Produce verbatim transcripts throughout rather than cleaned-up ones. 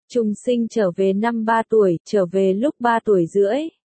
Trùng sinh trở về năm ba tuổi, trở về lúc ba tuổi rưỡi.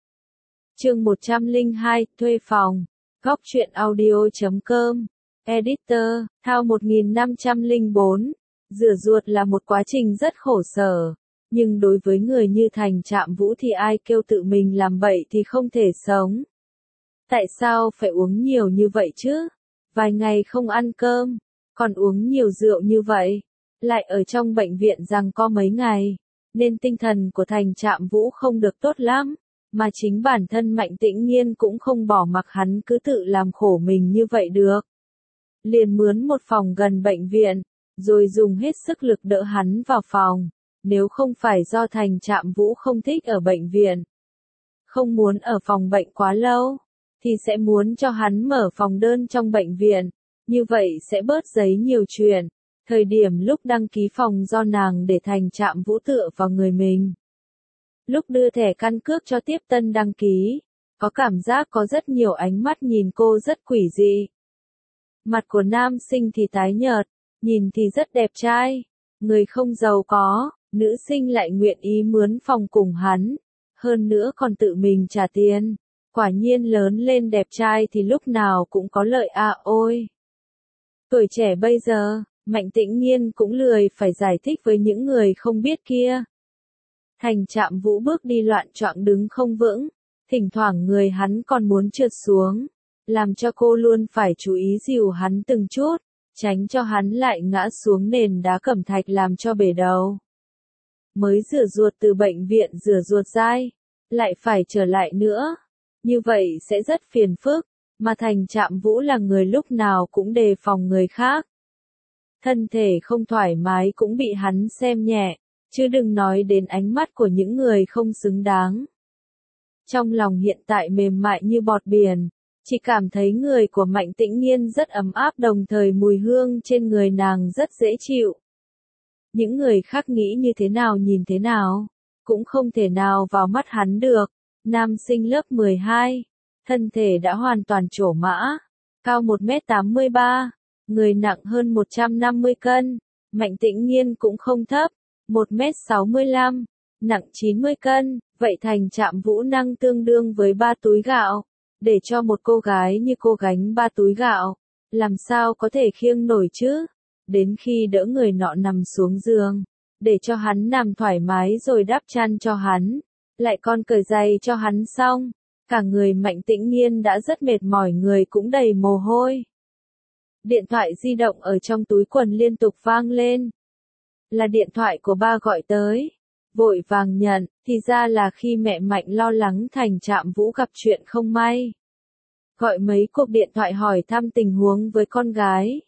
Chương một trăm lẻ hai, thuê phòng. Góc truyện audio chấm com. Editor, Thao một nghìn năm trăm lẻ bốn. Rửa ruột là một quá trình rất khổ sở. Nhưng đối với người như Thành Trạm Vũ thì ai kêu tự mình làm bậy thì không thể sống. Tại sao phải uống nhiều như vậy chứ? Vài ngày không ăn cơm, còn uống nhiều rượu như vậy. Lại ở trong bệnh viện rằng có mấy ngày, nên tinh thần của Thành Trạm Vũ không được tốt lắm, mà chính bản thân Mạnh Tĩnh Nhiên cũng không bỏ mặc hắn cứ tự làm khổ mình như vậy được. Liền mướn một phòng gần bệnh viện, rồi dùng hết sức lực đỡ hắn vào phòng, nếu không phải do Thành Trạm Vũ không thích ở bệnh viện, không muốn ở phòng bệnh quá lâu, thì sẽ muốn cho hắn mở phòng đơn trong bệnh viện, như vậy sẽ bớt giấy nhiều chuyện. Thời điểm lúc đăng ký phòng do nàng để Thành Trạm Vũ tựa vào người mình. Lúc đưa thẻ căn cước cho tiếp tân đăng ký, có cảm giác có rất nhiều ánh mắt nhìn cô rất quỷ dị. Mặt của nam sinh thì tái nhợt, nhìn thì rất đẹp trai, người không giàu có, nữ sinh lại nguyện ý mướn phòng cùng hắn, hơn nữa còn tự mình trả tiền. Quả nhiên lớn lên đẹp trai thì lúc nào cũng có lợi à ôi. Tuổi trẻ bây giờ, Mạnh Tĩnh Nhiên cũng lười phải giải thích với những người không biết kia. Thành Trạm Vũ bước đi loạn choạng đứng không vững, thỉnh thoảng người hắn còn muốn trượt xuống, làm cho cô luôn phải chú ý dìu hắn từng chút, tránh cho hắn lại ngã xuống nền đá cẩm thạch làm cho bể đầu. Mới rửa ruột từ bệnh viện rửa ruột dai, lại phải trở lại nữa, như vậy sẽ rất phiền phức, mà Thành Trạm Vũ là người lúc nào cũng đề phòng người khác. Thân thể không thoải mái cũng bị hắn xem nhẹ, chứ đừng nói đến ánh mắt của những người không xứng đáng. Trong lòng hiện tại mềm mại như bọt biển, chỉ cảm thấy người của Mạnh Tĩnh Nhiên rất ấm áp, đồng thời mùi hương trên người nàng rất dễ chịu. Những người khác nghĩ như thế nào nhìn thế nào, cũng không thể nào vào mắt hắn được. Nam sinh lớp mười hai, thân thể đã hoàn toàn trổ mã, cao một mét tám mươi ba. Người nặng hơn một trăm năm mươi cân, Mạnh Tĩnh Nhiên cũng không thấp, một mét sáu mươi lăm, nặng chín mươi cân, vậy Thành Trạm Vũ năng tương đương với ba túi gạo. Để cho một cô gái như cô gánh ba túi gạo, làm sao có thể khiêng nổi chứ? Đến khi đỡ người nọ nằm xuống giường, để cho hắn nằm thoải mái rồi đắp chăn cho hắn, lại còn cởi giày cho hắn xong, cả người Mạnh Tĩnh Nhiên đã rất mệt mỏi, người cũng đầy mồ hôi. Điện thoại di động ở trong túi quần liên tục vang lên. Là điện thoại của ba gọi tới. Vội vàng nhận, thì ra là khi mẹ Mạnh lo lắng Thành Trạm Vũ gặp chuyện không may. Gọi mấy cuộc điện thoại hỏi thăm tình huống với con gái.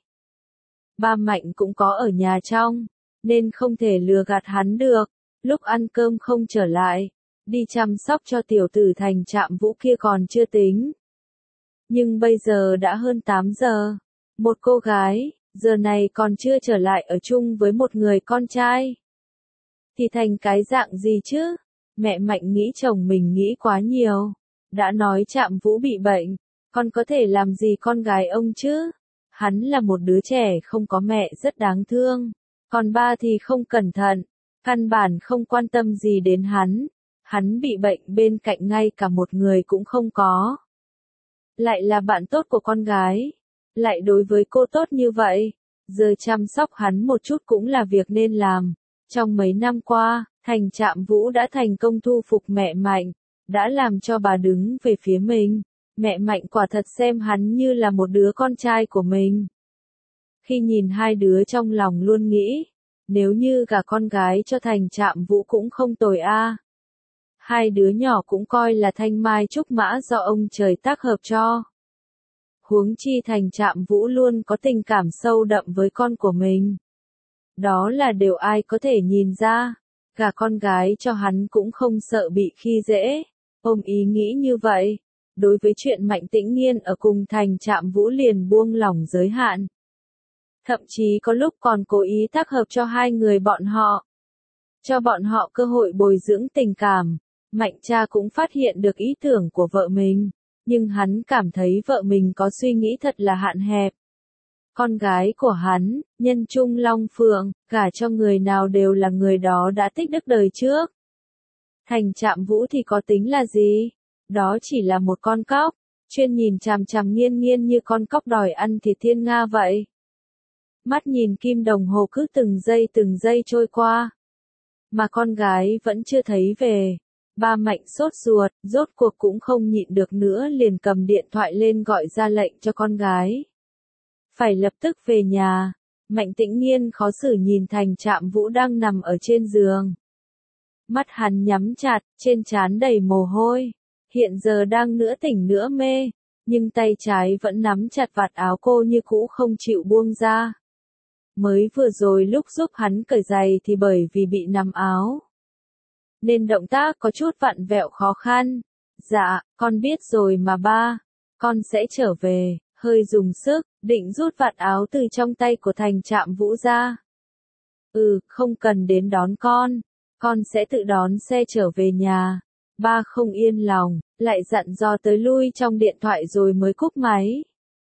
Ba Mạnh cũng có ở nhà trong, nên không thể lừa gạt hắn được. Lúc ăn cơm không trở lại, đi chăm sóc cho tiểu tử Thành Trạm Vũ kia còn chưa tính. Nhưng bây giờ đã hơn tám giờ. Một cô gái, giờ này còn chưa trở lại ở chung với một người con trai. Thì thành cái dạng gì chứ? Mẹ Mạnh nghĩ chồng mình nghĩ quá nhiều. Đã nói Trạm Vũ bị bệnh, con có thể làm gì con gái ông chứ? Hắn là một đứa trẻ không có mẹ rất đáng thương. Còn ba thì không cẩn thận, căn bản không quan tâm gì đến hắn. Hắn bị bệnh bên cạnh ngay cả một người cũng không có. Lại là bạn tốt của con gái. Lại đối với cô tốt như vậy, giờ chăm sóc hắn một chút cũng là việc nên làm. Trong mấy năm qua, Thành Trạm Vũ đã thành công thu phục mẹ Mạnh, đã làm cho bà đứng về phía mình. Mẹ Mạnh quả thật xem hắn như là một đứa con trai của mình. Khi nhìn hai đứa trong lòng luôn nghĩ, nếu như gả con gái cho Thành Trạm Vũ cũng không tồi a. Hai đứa nhỏ cũng coi là thanh mai trúc mã do ông trời tác hợp cho. Huống chi Thành Trạm Vũ luôn có tình cảm sâu đậm với con của mình. Đó là điều ai có thể nhìn ra. Gả con gái cho hắn cũng không sợ bị khi dễ. Ôm ý nghĩ như vậy. Đối với chuyện Mạnh Tĩnh Nhiên ở cùng Thành Trạm Vũ liền buông lỏng giới hạn. Thậm chí có lúc còn cố ý tác hợp cho hai người bọn họ. Cho bọn họ cơ hội bồi dưỡng tình cảm. Mạnh cha cũng phát hiện được ý tưởng của vợ mình. Nhưng hắn cảm thấy vợ mình có suy nghĩ thật là hạn hẹp. Con gái của hắn, nhân trung long phượng, gả cho người nào đều là người đó đã tích đức đời trước. Thành Trạm Vũ thì có tính là gì? Đó chỉ là một con cóc, chuyên nhìn chằm chằm Nghiên Nghiên như con cóc đòi ăn thịt thiên nga vậy. Mắt nhìn kim đồng hồ cứ từng giây từng giây trôi qua. Mà con gái vẫn chưa thấy về. Ba Mạnh sốt ruột, rốt cuộc cũng không nhịn được nữa liền cầm điện thoại lên gọi ra lệnh cho con gái. Phải lập tức về nhà. Mạnh Tĩnh Nghiên khó xử nhìn Thành Trạm Vũ đang nằm ở trên giường. Mắt hắn nhắm chặt, trên trán đầy mồ hôi. Hiện giờ đang nửa tỉnh nửa mê, nhưng tay trái vẫn nắm chặt vạt áo cô như cũ không chịu buông ra. Mới vừa rồi lúc giúp hắn cởi giày thì bởi vì bị nắm áo, nên động tác có chút vặn vẹo khó khăn. Dạ, con biết rồi mà ba, con sẽ trở về, hơi dùng sức, định rút vạt áo từ trong tay của Thành Trạm Vũ ra. Ừ, không cần đến đón con, con sẽ tự đón xe trở về nhà. Ba không yên lòng, lại dặn dò tới lui trong điện thoại rồi mới cúp máy.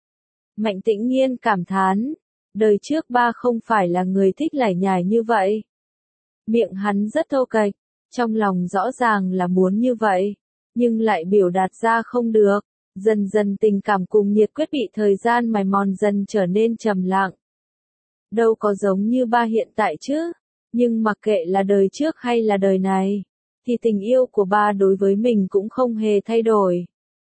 Mạnh Tĩnh Nghiên cảm thán, đời trước ba không phải là người thích lải nhải như vậy. Miệng hắn rất thô kệch, trong lòng rõ ràng là muốn như vậy, nhưng lại biểu đạt ra không được. Dần dần tình cảm cùng nhiệt quyết bị thời gian mài mòn dần trở nên trầm lặng. Đâu có giống như ba hiện tại chứ, nhưng mặc kệ là đời trước hay là đời này, thì tình yêu của ba đối với mình cũng không hề thay đổi.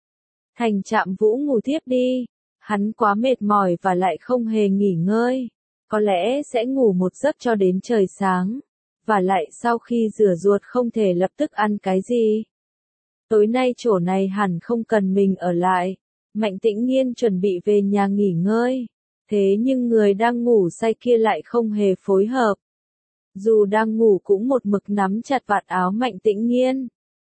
Thành Trạm Vũ ngủ tiếp đi, hắn quá mệt mỏi và lại không hề nghỉ ngơi, có lẽ sẽ ngủ một giấc cho đến trời sáng, và lại sau khi rửa ruột không thể lập tức ăn cái gì. Tối nay chỗ này hẳn không cần mình ở lại. Mạnh Tĩnh Nghiên chuẩn bị về nhà nghỉ ngơi, thế nhưng người đang ngủ say kia lại không hề phối hợp. Dù đang ngủ cũng một mực nắm chặt vạt áo Mạnh Tĩnh Nghiên,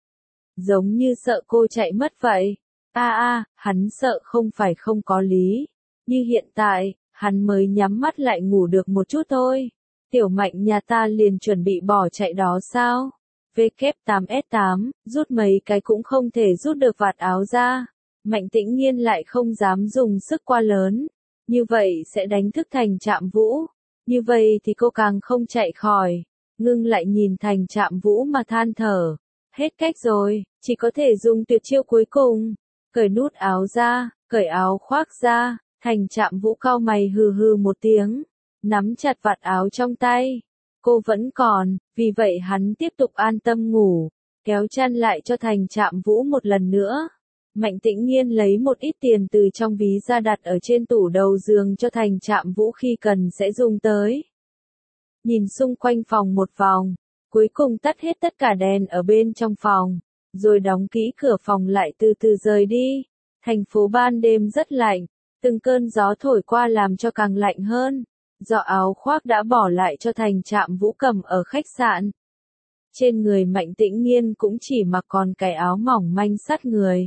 giống như sợ cô chạy mất vậy. A a, hắn sợ không phải không có lý, như hiện tại, hắn mới nhắm mắt lại ngủ được một chút thôi. Tiểu Mạnh nhà ta liền chuẩn bị bỏ chạy đó sao? V K tám S tám, rút mấy cái cũng không thể rút được vạt áo ra. Mạnh Tĩnh Nghiên lại không dám dùng sức quá lớn, như vậy sẽ đánh thức Thành Trạm Vũ. Như vậy thì cô càng không chạy khỏi. Ngưng lại nhìn Thành Trạm Vũ mà than thở. Hết cách rồi, chỉ có thể dùng tuyệt chiêu cuối cùng. Cởi nút áo ra, cởi áo khoác ra. Thành Trạm Vũ cau mày hừ hừ một tiếng, nắm chặt vạt áo trong tay. Cô vẫn còn, vì vậy hắn tiếp tục an tâm ngủ, kéo chăn lại cho Thành Trạm Vũ một lần nữa. Mạnh Tĩnh Nghiên lấy một ít tiền từ trong ví ra đặt ở trên tủ đầu giường cho Thành Trạm Vũ khi cần sẽ dùng tới. Nhìn xung quanh phòng một vòng, cuối cùng tắt hết tất cả đèn ở bên trong phòng, rồi đóng kỹ cửa phòng lại từ từ rời đi. Thành phố ban đêm rất lạnh, từng cơn gió thổi qua làm cho càng lạnh hơn. Giỏ áo khoác đã bỏ lại cho Thành Trạm Vũ cầm ở khách sạn. Trên người Mạnh Tĩnh Nghiên cũng chỉ mặc còn cái áo mỏng manh sát người.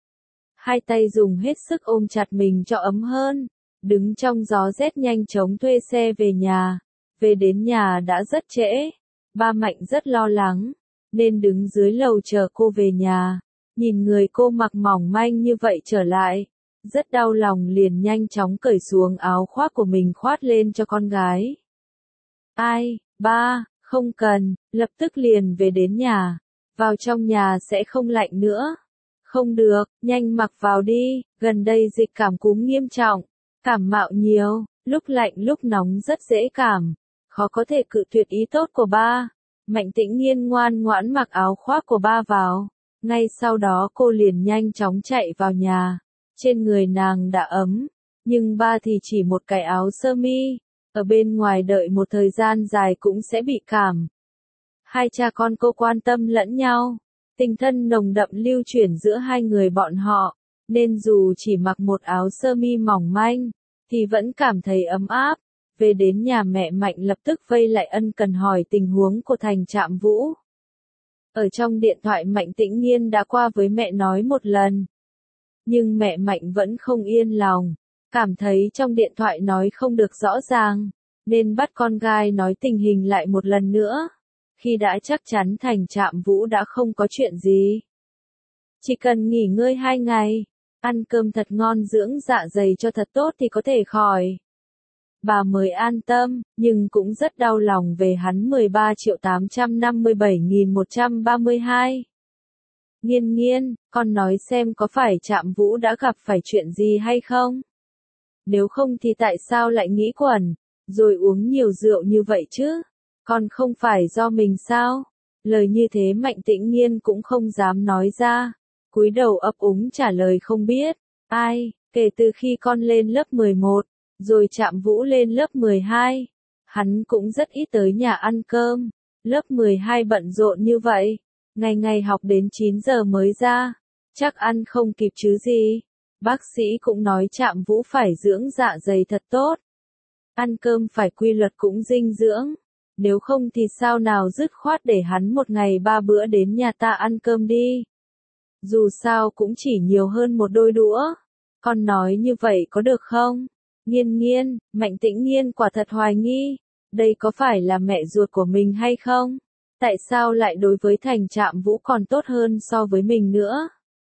Hai tay dùng hết sức ôm chặt mình cho ấm hơn, đứng trong gió rét nhanh chóng thuê xe về nhà. Về đến nhà đã rất trễ, ba Mạnh rất lo lắng, nên đứng dưới lầu chờ cô về nhà. Nhìn người cô mặc mỏng manh như vậy trở lại, rất đau lòng liền nhanh chóng cởi xuống áo khoác của mình khoác lên cho con gái. Ai, ba, không cần, lập tức liền về đến nhà, vào trong nhà sẽ không lạnh nữa. Không được, nhanh mặc vào đi, gần đây dịch cảm cúm nghiêm trọng, cảm mạo nhiều, lúc lạnh lúc nóng rất dễ cảm, khó có thể cự tuyệt ý tốt của ba. Mạnh Tĩnh Nghiên ngoan ngoãn mặc áo khoác của ba vào, ngay sau đó cô liền nhanh chóng chạy vào nhà. Trên người nàng đã ấm, nhưng ba thì chỉ một cái áo sơ mi, ở bên ngoài đợi một thời gian dài cũng sẽ bị cảm. Hai cha con cô quan tâm lẫn nhau, tình thân nồng đậm lưu chuyển giữa hai người bọn họ, nên dù chỉ mặc một áo sơ mi mỏng manh, thì vẫn cảm thấy ấm áp. Về đến nhà mẹ Mạnh lập tức vây lại ân cần hỏi tình huống của Thành Trạm Vũ. Ở trong điện thoại Mạnh Tĩnh Nghiên đã qua với mẹ nói một lần. Nhưng mẹ Mạnh vẫn không yên lòng, cảm thấy trong điện thoại nói không được rõ ràng, nên bắt con gái nói tình hình lại một lần nữa. Khi đã chắc chắn Thành Trạm Vũ đã không có chuyện gì, chỉ cần nghỉ ngơi hai ngày, ăn cơm thật ngon dưỡng dạ dày cho thật tốt thì có thể khỏi. bà mới an tâm, nhưng cũng rất đau lòng về hắn mười ba triệu tám trăm năm mươi bảy nghìn một trăm ba mươi hai. Nghiên nghiên, con nói xem có phải Trạm Vũ đã gặp phải chuyện gì hay không? Nếu không thì tại sao lại nghĩ quẩn, rồi uống nhiều rượu như vậy chứ? Con không phải do mình sao? Lời như thế Mạnh Tĩnh Nghiên cũng không dám nói ra, cúi đầu ấp úng trả lời không biết. Ai, kể từ khi con lên lớp mười một, rồi Trạm Vũ lên lớp mười hai, hắn cũng rất ít tới nhà ăn cơm. Lớp mười hai bận rộn như vậy, ngày ngày học đến chín giờ mới ra, chắc ăn không kịp chứ gì. Bác sĩ cũng nói Trạm Vũ phải dưỡng dạ dày thật tốt. Ăn cơm phải quy luật cũng dinh dưỡng. Nếu không thì sao nào dứt khoát để hắn một ngày ba bữa đến nhà ta ăn cơm đi. Dù sao cũng chỉ nhiều hơn một đôi đũa. Con nói như vậy có được không? Nghiên nghiên, Mạnh Tĩnh Nghiên quả thật hoài nghi. Đây có phải là mẹ ruột của mình hay không? Tại sao lại đối với Thành Trạm Vũ còn tốt hơn so với mình nữa?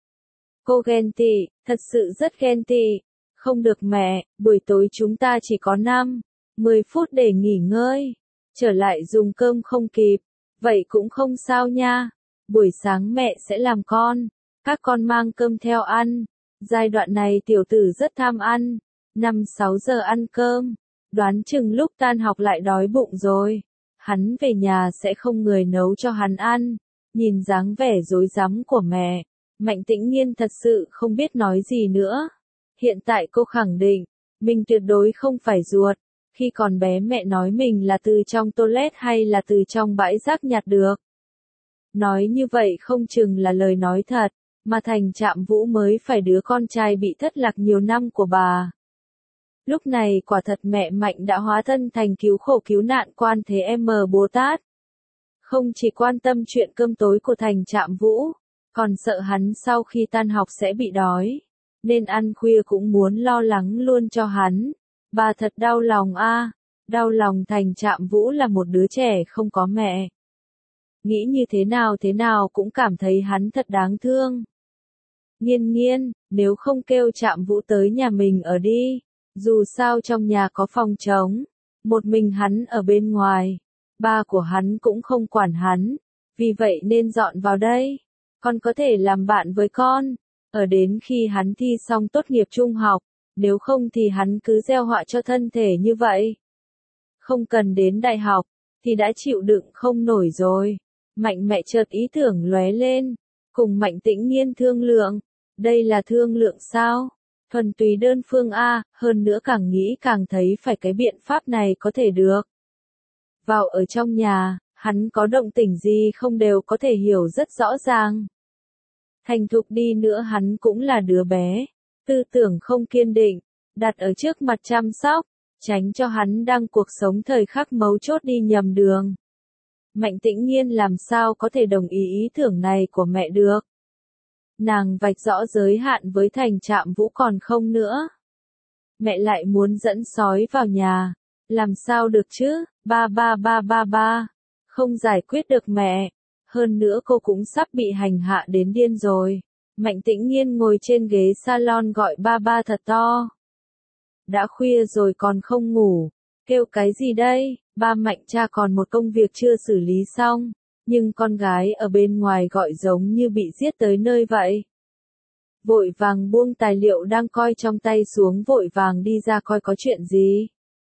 Cô ghen tị, thật sự rất ghen tị. Không được mẹ, buổi tối chúng ta chỉ có năm, mười phút để nghỉ ngơi. Trở lại dùng cơm không kịp. Vậy cũng không sao nha. Buổi sáng mẹ sẽ làm con. Các con mang cơm theo ăn. Giai đoạn này tiểu tử rất tham ăn. năm sáu giờ ăn cơm. Đoán chừng lúc tan học lại đói bụng rồi. Hắn về nhà sẽ không người nấu cho hắn ăn. Nhìn dáng vẻ rối rắm của mẹ, Mạnh Tĩnh Nghiên thật sự không biết nói gì nữa. Hiện tại cô khẳng định, mình tuyệt đối không phải ruột. Khi còn bé mẹ nói mình là từ trong toilet hay là từ trong bãi rác nhặt được. Nói như vậy không chừng là lời nói thật, mà Thành Trạm Vũ mới phải đứa con trai bị thất lạc nhiều năm của bà. Lúc này quả thật mẹ Mạnh đã hóa thân thành cứu khổ cứu nạn Quan Thế M Bồ Tát. Không chỉ quan tâm chuyện cơm tối của Thành Trạm Vũ, còn sợ hắn sau khi tan học sẽ bị đói, nên ăn khuya cũng muốn lo lắng luôn cho hắn. Bà thật đau lòng a, à, đau lòng Thành Trạm Vũ là một đứa trẻ không có mẹ. Nghĩ như thế nào thế nào cũng cảm thấy hắn thật đáng thương. Nghiên nghiên, nếu không kêu Trạm Vũ tới nhà mình ở đi, dù sao trong nhà có phòng trống, một mình hắn ở bên ngoài, ba của hắn cũng không quản hắn, vì vậy nên dọn vào đây. Con có thể làm bạn với con, ở đến khi hắn thi xong tốt nghiệp trung học. Nếu không thì hắn cứ gieo họa cho thân thể như vậy. Không cần đến đại học, thì đã chịu đựng không nổi rồi. Mạnh mẹ chợt ý tưởng lóe lên, cùng Mạnh Tĩnh Nghiên thương lượng. Đây là thương lượng sao? Thuần túy đơn phương A, hơn nữa càng nghĩ càng thấy phải cái biện pháp này có thể được. Vào ở trong nhà, hắn có động tĩnh gì không đều có thể hiểu rất rõ ràng. Thành thục đi nữa hắn cũng là đứa bé. Tư tưởng không kiên định, đặt ở trước mặt chăm sóc, tránh cho hắn đang cuộc sống thời khắc mấu chốt đi nhầm đường. Mạnh Tĩnh Nghiên làm sao có thể đồng ý ý tưởng này của mẹ được. Nàng vạch rõ giới hạn với Thành Trạm Vũ còn không nữa. Mẹ lại muốn dẫn sói vào nhà, làm sao được chứ, ba ba ba ba ba, không giải quyết được mẹ. Hơn nữa cô cũng sắp bị hành hạ đến điên rồi. Mạnh Tĩnh Nghiên ngồi trên ghế salon gọi ba ba thật to. Đã khuya rồi còn không ngủ, kêu cái gì đây? Ba Mạnh cha còn một công việc chưa xử lý xong, nhưng con gái ở bên ngoài gọi giống như bị giết tới nơi vậy. Vội vàng buông tài liệu đang coi trong tay xuống, vội vàng đi ra coi có chuyện gì.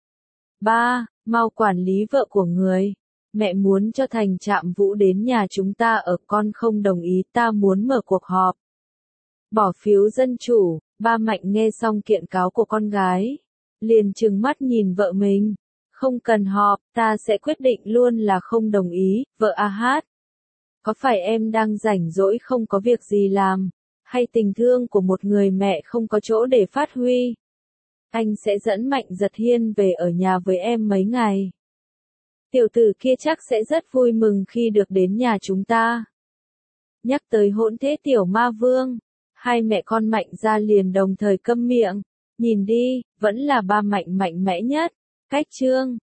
Ba, mau quản lý vợ của người. Mẹ muốn cho Thành Trạm Vũ đến nhà chúng ta ở, con không đồng ý, ta muốn mở cuộc họp. Bỏ phiếu dân chủ. Ba Mạnh nghe xong kiện cáo của con gái, liền trừng mắt nhìn vợ mình. Không cần họp, ta sẽ quyết định luôn là không đồng ý. Vợ a hát, có phải em đang rảnh rỗi không có việc gì làm, hay tình thương của một người mẹ không có chỗ để phát huy? Anh sẽ dẫn Mạnh Giật Hiên về ở nhà với em mấy ngày. Tiểu tử kia chắc sẽ rất vui mừng khi được đến nhà chúng ta. Nhắc tới hỗn thế tiểu ma vương, hai mẹ con Mạnh ra liền đồng thời câm miệng. Nhìn đi, vẫn là ba Mạnh mạnh mẽ nhất. Cách chương